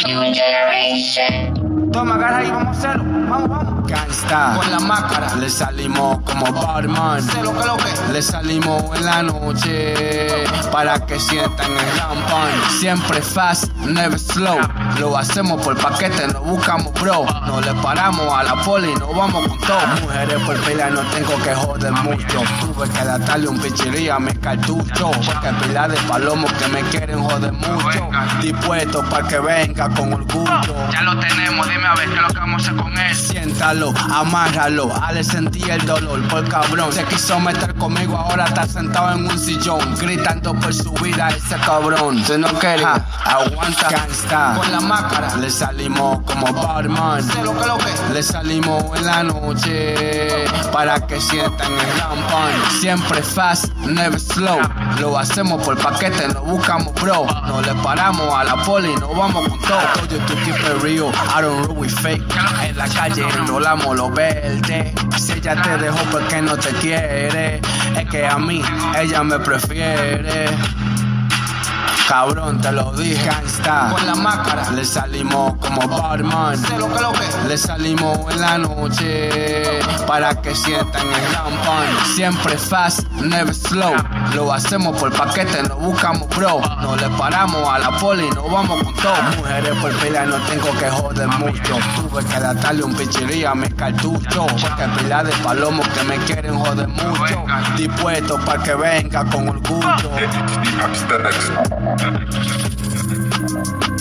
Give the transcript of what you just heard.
Toma, agarra ahí, vamos a hacerlo. Vamos. Gangsta, Con la máscara. le salimos como barman. Sé lo que. Le salimos en la noche para que sientan el rampan. Siempre fast, never slow. Lo hacemos por paquete, no buscamos bro. No le paramos a la poli, no vamos con todo. Mujeres por pila no tengo que joder mucho. Tuve que adaptarle un pichiría a mi cartucho. Porque pila de palomos que me quieren joder mucho. Dispuesto para que venga con orgullo. Ya lo tenemos, dime a ver qué es lo que vamos a hacer con él. Siéntalo, amárralo, le sentí el dolor por cabrón. Se quiso meter conmigo, ahora está sentado en un sillón, gritando por su vida ese cabrón. Si no quería, aguanta. Gangsta, Con la máscara. le salimos como barman. Sé lo que. Le salimos en la noche para que sientan el rampan. Siempre fast, never slow. Lo hacemos por paquete, no buscamos bro. No le paramos a la poli, no vamos con todo. I told you to keep it real, I don't really fake. En la calle enrolamos lo verde. Si ella te dejó porque no te quiere, es que a mí ella me prefiere. Cabrón, te lo dije. Gangsta, Con la máscara. le salimos como barman. Sé lo que. Le salimos en la noche para que sientan el rampan. Siempre fast, never slow. Lo hacemos por paquete, no buscamos bro. No le paramos a la poli, no vamos con todo. Mujeres por pila no tengo que joder mucho. Tuve que adaptarle un pichiría a mi cartucho. Porque pila de palomos que me quieren joder mucho. Dispuesto para que venga con orgullo. Hasta next.